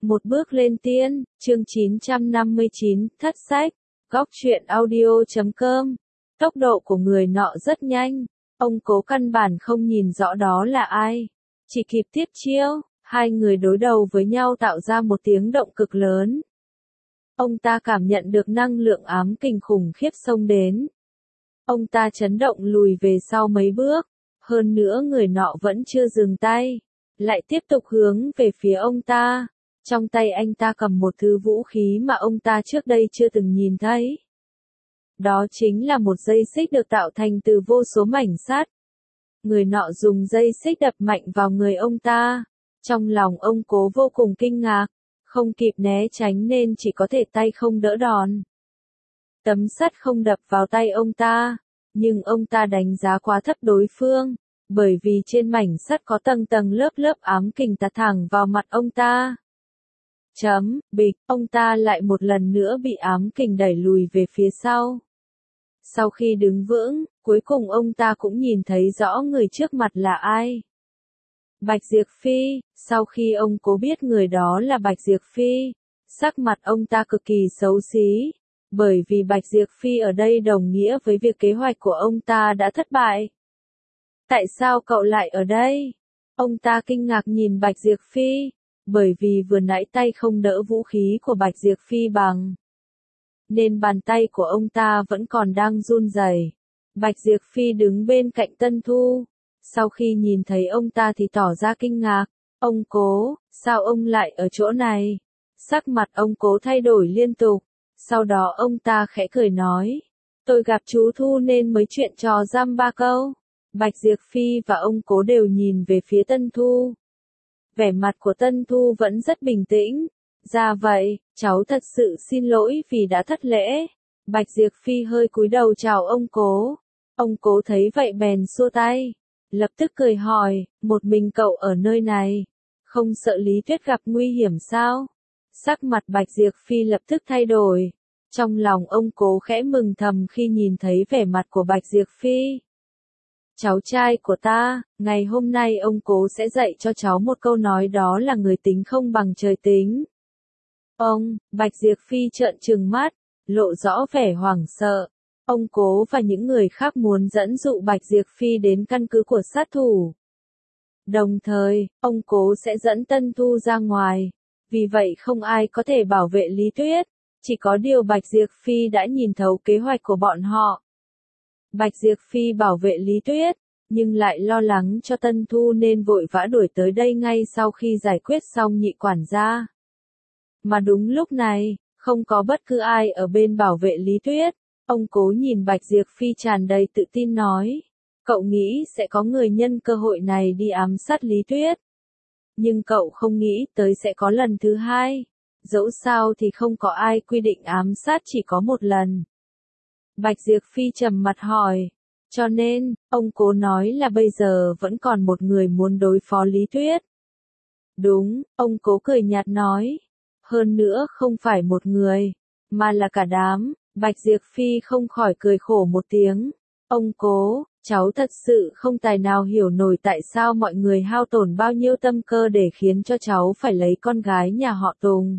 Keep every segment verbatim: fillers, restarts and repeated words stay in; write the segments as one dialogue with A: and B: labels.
A: Một bước lên tiên, chương chín trăm năm mươi chín, thất sách, góc truyện audio chấm com. Tốc độ của người nọ rất nhanh, ông Cố căn bản không nhìn rõ đó là ai, chỉ kịp tiếp chiêu, hai người đối đầu với nhau tạo ra một tiếng động cực lớn. Ông ta cảm nhận được năng lượng ám kình khủng khiếp xông đến. Ông ta chấn động lùi về sau mấy bước, hơn nữa người nọ vẫn chưa dừng tay, lại tiếp tục hướng về phía ông ta. Trong tay anh ta cầm một thứ vũ khí mà ông ta trước đây chưa từng nhìn thấy. Đó chính là một dây xích được tạo thành từ vô số mảnh sắt. Người nọ dùng dây xích đập mạnh vào người ông ta. Trong lòng ông Cố vô cùng kinh ngạc, không kịp né tránh nên chỉ có thể tay không đỡ đòn. Tấm sắt không đập vào tay ông ta, nhưng ông ta đánh giá quá thấp đối phương, bởi vì trên mảnh sắt có tầng tầng lớp lớp ám kình tạt thẳng vào mặt ông ta. Chấm, bịch, ông ta lại một lần nữa bị ám kình đẩy lùi về phía sau. Sau khi đứng vững, cuối cùng ông ta cũng nhìn thấy rõ người trước mặt là ai. Bạch Diệp Phi. Sau khi ông Cố biết người đó là Bạch Diệp Phi, sắc mặt ông ta cực kỳ xấu xí, bởi vì Bạch Diệp Phi ở đây đồng nghĩa với việc kế hoạch của ông ta đã thất bại. Tại sao cậu lại ở đây? Ông ta kinh ngạc nhìn Bạch Diệp Phi, bởi vì vừa nãy tay không đỡ vũ khí của Bạch Diệp Phi bằng, nên bàn tay của ông ta vẫn còn đang run rẩy. Bạch Diệp Phi đứng bên cạnh Tân Thu, sau khi nhìn thấy ông ta thì tỏ ra kinh ngạc. Ông Cố, sao ông lại ở chỗ này? Sắc mặt ông Cố thay đổi liên tục, sau đó ông ta khẽ cười nói, tôi gặp chú Thu nên mới chuyện trò dăm ba câu. Bạch Diệp Phi và ông Cố đều nhìn về phía Tân Thu. Vẻ mặt của Tân Thu vẫn rất bình tĩnh. Ra vậy, cháu thật sự xin lỗi vì đã thất lễ. Bạch Diệp Phi hơi cúi đầu chào ông Cố. Ông Cố thấy vậy bèn xua tay, lập tức cười hỏi, một mình cậu ở nơi này, không sợ Lý Tuyết gặp nguy hiểm sao? Sắc mặt Bạch Diệp Phi lập tức thay đổi. Trong lòng ông Cố khẽ mừng thầm khi nhìn thấy vẻ mặt của Bạch Diệp Phi. Cháu trai của ta, ngày hôm nay ông Cố sẽ dạy cho cháu một câu nói, đó là người tính không bằng trời tính. Ông, Bạch Diệp Phi trợn trừng mắt, lộ rõ vẻ hoảng sợ. Ông Cố và những người khác muốn dẫn dụ Bạch Diệp Phi đến căn cứ của sát thủ. Đồng thời, ông Cố sẽ dẫn Tân Thu ra ngoài, vì vậy không ai có thể bảo vệ Lý Tuyết, chỉ có điều Bạch Diệp Phi đã nhìn thấu kế hoạch của bọn họ. Bạch Diệp Phi bảo vệ Lý Tuyết, nhưng lại lo lắng cho Tân Thu nên vội vã đuổi tới đây ngay sau khi giải quyết xong nhị quản gia. Mà đúng lúc này, không có bất cứ ai ở bên bảo vệ Lý Tuyết. Ông Cố nhìn Bạch Diệp Phi tràn đầy tự tin nói, cậu nghĩ sẽ có người nhân cơ hội này đi ám sát Lý Tuyết. Nhưng cậu không nghĩ tới sẽ có lần thứ hai. Dẫu sao thì không có ai quy định ám sát chỉ có một lần. Bạch Diệp Phi trầm mặt hỏi, cho nên, ông Cố nói là bây giờ vẫn còn một người muốn đối phó Lý Tuyết. Đúng, ông Cố cười nhạt nói, hơn nữa không phải một người, mà là cả đám. Bạch Diệp Phi không khỏi cười khổ một tiếng. Ông Cố, cháu thật sự không tài nào hiểu nổi tại sao mọi người hao tổn bao nhiêu tâm cơ để khiến cho cháu phải lấy con gái nhà họ Tùng.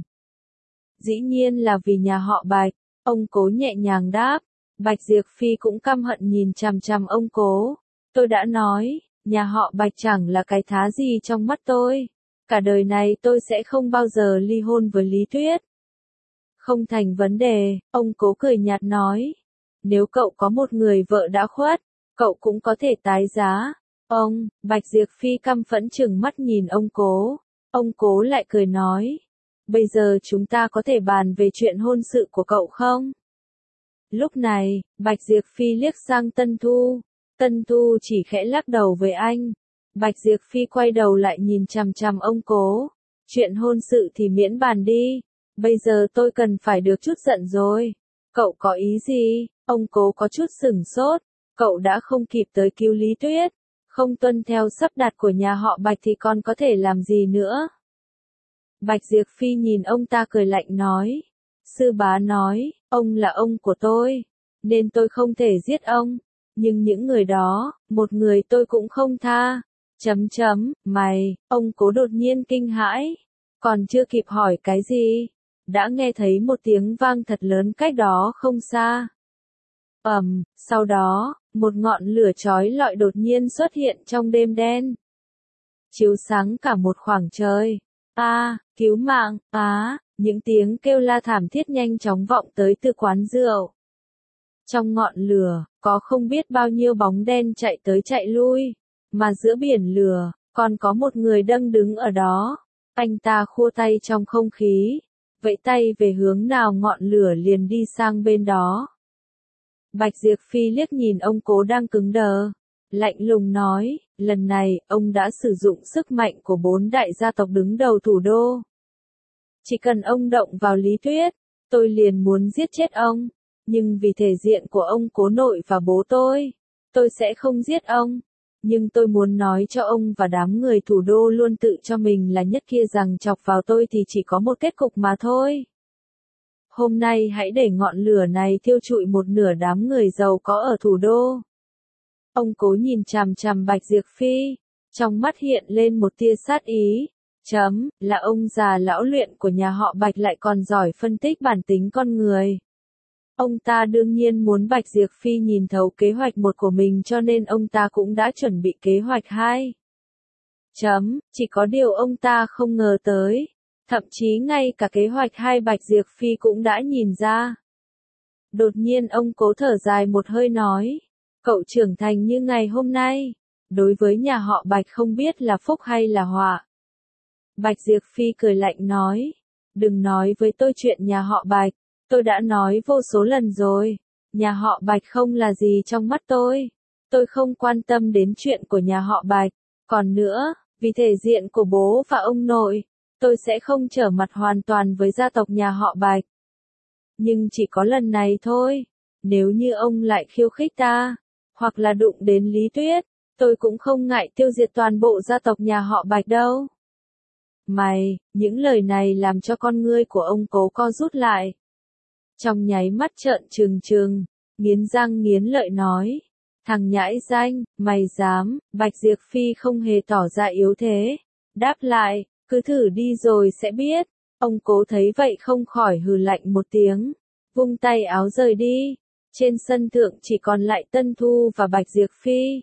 A: Dĩ nhiên là vì nhà họ Bạch, ông Cố nhẹ nhàng đáp. Bạch Diệp Phi cũng căm hận nhìn chằm chằm ông Cố. Tôi đã nói, nhà họ Bạch chẳng là cái thá gì trong mắt tôi. Cả đời này tôi sẽ không bao giờ ly hôn với Lý Tuyết. Không thành vấn đề, ông Cố cười nhạt nói. Nếu cậu có một người vợ đã khuất, cậu cũng có thể tái giá. Ông, Bạch Diệp Phi căm phẫn trừng mắt nhìn ông Cố. Ông Cố lại cười nói. Bây giờ chúng ta có thể bàn về chuyện hôn sự của cậu không? Lúc này, Bạch Diệp Phi liếc sang Tân Thu. Tân Thu chỉ khẽ lắc đầu với anh. Bạch Diệp Phi quay đầu lại nhìn chằm chằm ông Cố. Chuyện hôn sự thì miễn bàn đi. Bây giờ tôi cần phải được chút giận rồi. Cậu có ý gì? Ông Cố có chút sửng sốt. Cậu đã không kịp tới cứu Lý Tuyết. Không tuân theo sắp đặt của nhà họ Bạch thì còn có thể làm gì nữa? Bạch Diệp Phi nhìn ông ta cười lạnh nói. Sư bá nói, ông là ông của tôi, nên tôi không thể giết ông. Nhưng những người đó, một người tôi cũng không tha. Chấm chấm, mày, ông Cố đột nhiên kinh hãi. Còn chưa kịp hỏi cái gì, đã nghe thấy một tiếng vang thật lớn cách đó không xa. Ầm, sau đó, một ngọn lửa chói lọi đột nhiên xuất hiện trong đêm đen, chiếu sáng cả một khoảng trời. A, à, cứu mạng, á, à, những tiếng kêu la thảm thiết nhanh chóng vọng tới từ quán rượu. Trong ngọn lửa, có không biết bao nhiêu bóng đen chạy tới chạy lui, mà giữa biển lửa, còn có một người đang đứng ở đó. Anh ta khua tay trong không khí, vẫy tay về hướng nào ngọn lửa liền đi sang bên đó. Bạch Diệp Phi liếc nhìn ông Cố đang cứng đờ, lạnh lùng nói, lần này, ông đã sử dụng sức mạnh của bốn đại gia tộc đứng đầu thủ đô. Chỉ cần ông động vào Lý Tuyết, tôi liền muốn giết chết ông, nhưng vì thể diện của ông Cố nội và bố tôi, tôi sẽ không giết ông. Nhưng tôi muốn nói cho ông và đám người thủ đô luôn tự cho mình là nhất kia rằng chọc vào tôi thì chỉ có một kết cục mà thôi. Hôm nay hãy để ngọn lửa này thiêu trụi một nửa đám người giàu có ở thủ đô. Ông Cố nhìn chằm chằm Bạch Diệp Phi, trong mắt hiện lên một tia sát ý. Chấm, là ông già lão luyện của nhà họ Bạch lại còn giỏi phân tích bản tính con người. Ông ta đương nhiên muốn Bạch Diệp Phi nhìn thấu kế hoạch một của mình cho nên ông ta cũng đã chuẩn bị kế hoạch hai. Chấm, chỉ có điều ông ta không ngờ tới. Thậm chí ngay cả kế hoạch hai Bạch Diệp Phi cũng đã nhìn ra. Đột nhiên ông Cố thở dài một hơi nói, cậu trưởng thành như ngày hôm nay, đối với nhà họ Bạch không biết là phúc hay là họa. Bạch Diệp Phi cười lạnh nói, đừng nói với tôi chuyện nhà họ Bạch, tôi đã nói vô số lần rồi, nhà họ Bạch không là gì trong mắt tôi, tôi không quan tâm đến chuyện của nhà họ Bạch, còn nữa, vì thể diện của bố và ông nội, tôi sẽ không trở mặt hoàn toàn với gia tộc nhà họ Bạch. Nhưng chỉ có lần này thôi, nếu như ông lại khiêu khích ta, hoặc là đụng đến Lý Tuyết, tôi cũng không ngại tiêu diệt toàn bộ gia tộc nhà họ Bạch đâu. Mày, những lời này làm cho con ngươi của ông Cố co rút lại. Trong nháy mắt trợn trừng trừng, nghiến răng nghiến lợi nói, thằng nhãi danh, mày dám, Bạch Diệp Phi không hề tỏ ra yếu thế. Đáp lại, cứ thử đi rồi sẽ biết. Ông Cố thấy vậy không khỏi hừ lạnh một tiếng, vung tay áo rời đi. Trên sân thượng chỉ còn lại Tân Thu và Bạch Diệp Phi.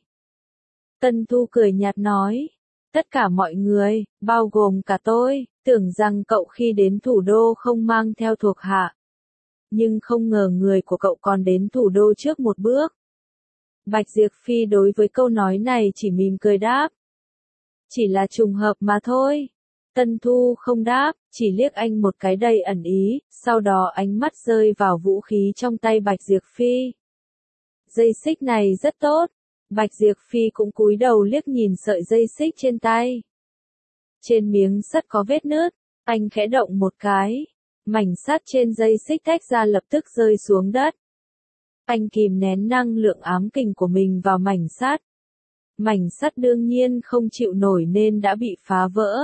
A: Tân Thu cười nhạt nói, tất cả mọi người, bao gồm cả tôi, tưởng rằng cậu khi đến thủ đô không mang theo thuộc hạ. Nhưng không ngờ người của cậu còn đến thủ đô trước một bước. Bạch Diệp Phi đối với câu nói này chỉ mỉm cười đáp. Chỉ là trùng hợp mà thôi. Tân Thu không đáp, chỉ liếc anh một cái đầy ẩn ý, sau đó ánh mắt rơi vào vũ khí trong tay Bạch Diệp Phi. Dây xích này rất tốt. Bạch Diệp Phi cũng cúi đầu liếc nhìn sợi dây xích trên tay. Trên miếng sắt có vết nứt, anh khẽ động một cái. Mảnh sắt trên dây xích tách ra lập tức rơi xuống đất. Anh kìm nén năng lượng ám kình của mình vào mảnh sắt. Mảnh sắt đương nhiên không chịu nổi nên đã bị phá vỡ.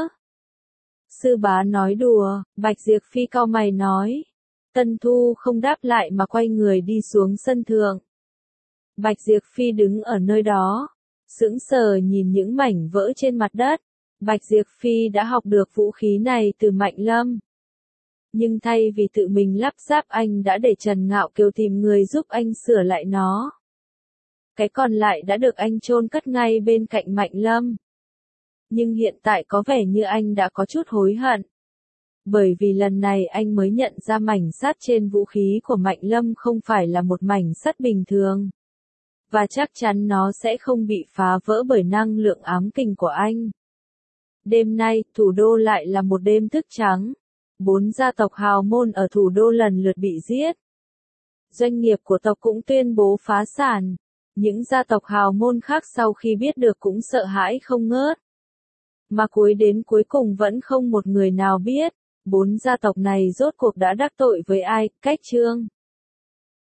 A: Sư bá nói đùa, Bạch Diệp Phi cau mày nói. Tân Thu không đáp lại mà quay người đi xuống sân thượng. Bạch Diệp Phi đứng ở nơi đó, sững sờ nhìn những mảnh vỡ trên mặt đất. Bạch Diệp Phi đã học được vũ khí này từ Mạnh Lâm. Nhưng thay vì tự mình lắp ráp anh đã để Trần Ngạo Kiều tìm người giúp anh sửa lại nó. Cái còn lại đã được anh chôn cất ngay bên cạnh Mạnh Lâm. Nhưng hiện tại có vẻ như anh đã có chút hối hận. Bởi vì lần này anh mới nhận ra mảnh sắt trên vũ khí của Mạnh Lâm không phải là một mảnh sắt bình thường. Và chắc chắn nó sẽ không bị phá vỡ bởi năng lượng ám kình của anh. Đêm nay, thủ đô lại là một đêm thức trắng. Bốn gia tộc hào môn ở thủ đô lần lượt bị giết. Doanh nghiệp của tộc cũng tuyên bố phá sản. Những gia tộc hào môn khác sau khi biết được cũng sợ hãi không ngớt. Mà cuối đến cuối cùng vẫn không một người nào biết, bốn gia tộc này rốt cuộc đã đắc tội với ai, cách chương.